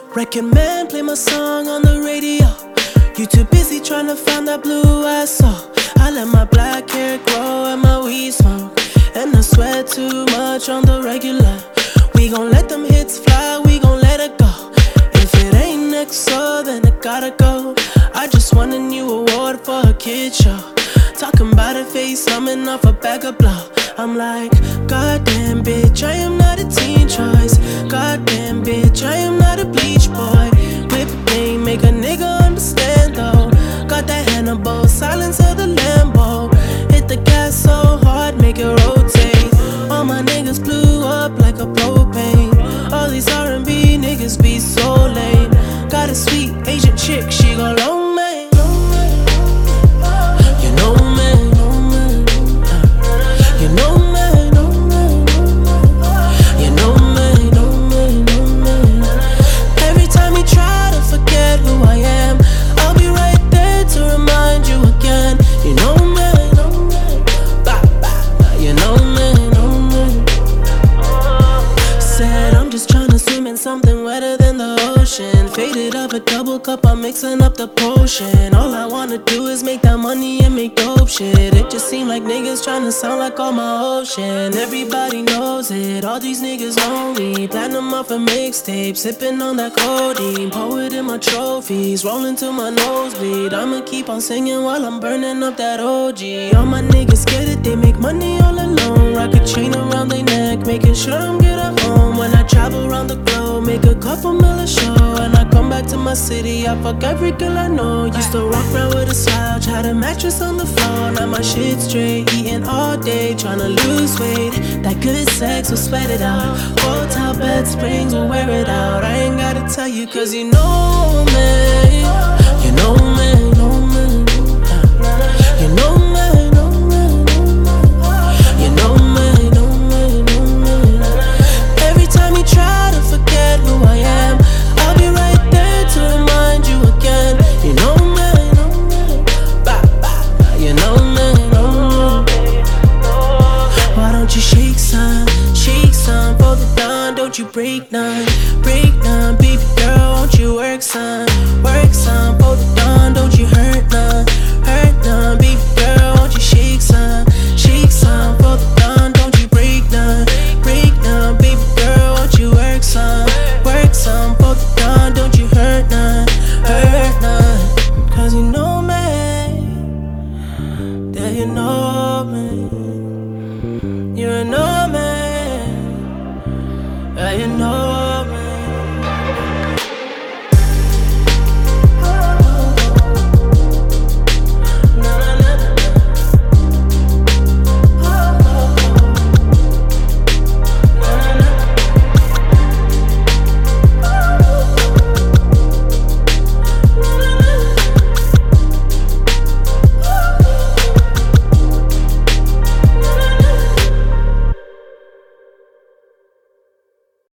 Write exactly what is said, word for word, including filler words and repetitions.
Record man, play my song on the radio. You too busy trying to find that blue I saw. I let my black hair grow and my weed smoke, and I sweat too much on the regular. We gon' let them hits fly, we gon' let it go. If it ain't next, so then it gotta go. I just won a new award for a kid show. Talking about a face, coming off a bag of blow. I'm like, goddamn bitch, I am not a teen choice. Goddamn bitch, I am not a bleach boy. Whip game, make a nigga understand though. Got that Hannibal, silence of the Lambo. Hit the gas so hard, make it rotate. All my niggas blew up like a propane. All these R and B niggas be so lame. Got a sweet Asian chick, she gon' loan me. You know me, you know me, you know me, know me, know me. Every time you try to forget who I am, I'll be right there to remind you again. You know me, bah, bah. You know me, know me. Said I'm just tryna swim in something wetter than the ocean. Faded up a double cup, I'm mixing up the potion. All I wanna do is make that money and make dope shit. It just seem like niggas tryna sound like all my ocean. Everybody knows it, all these niggas know me. Platinum off a mixtape, sipping on that codeine. Poet in my trophies, rolling to my nosebleed. I'ma keep on singing while I'm burning up that O G. All my niggas get it, they make money all alone. Rock a chain around their neck, making sure I'm good at home. When I travel around the globe, make a couple mil a show. And I come back to my city, I fuck every girl I know. Used to walk around with a slouch, had a mattress on the floor. Now my shit straight, eating all day, tryna lose weight. That good sex will sweat it out. Hotel bed springs will wear it out. I ain't gotta tell you cause you know me. You know me, know me. You know me, know me. You know me, know me, know me. Every time you try to forget who I am, I'll be right there to remind you again. You know me, know me. Bah, bah. You know me, know me. Why don't you shake some, shake some for the dawn, don't you break none.